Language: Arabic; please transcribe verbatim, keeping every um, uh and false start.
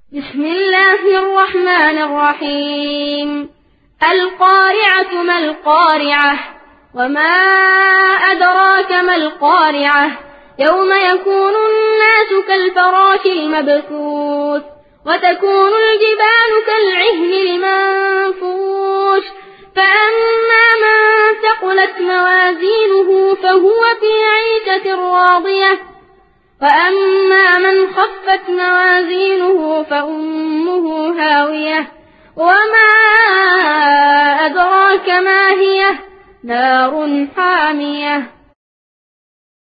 بسم الله الرحمن الرحيم. القارعة ما القارعة وما أدراك ما القارعة يوم يكون الناس كالفراش المبثوث وتكون الجبال كالعهن المنفوش فأما من ثقلت موازينه فهو في عيشة راضية وأما من خفت موازينه فأمه هاوية وما أدراك ما هي نار حامية.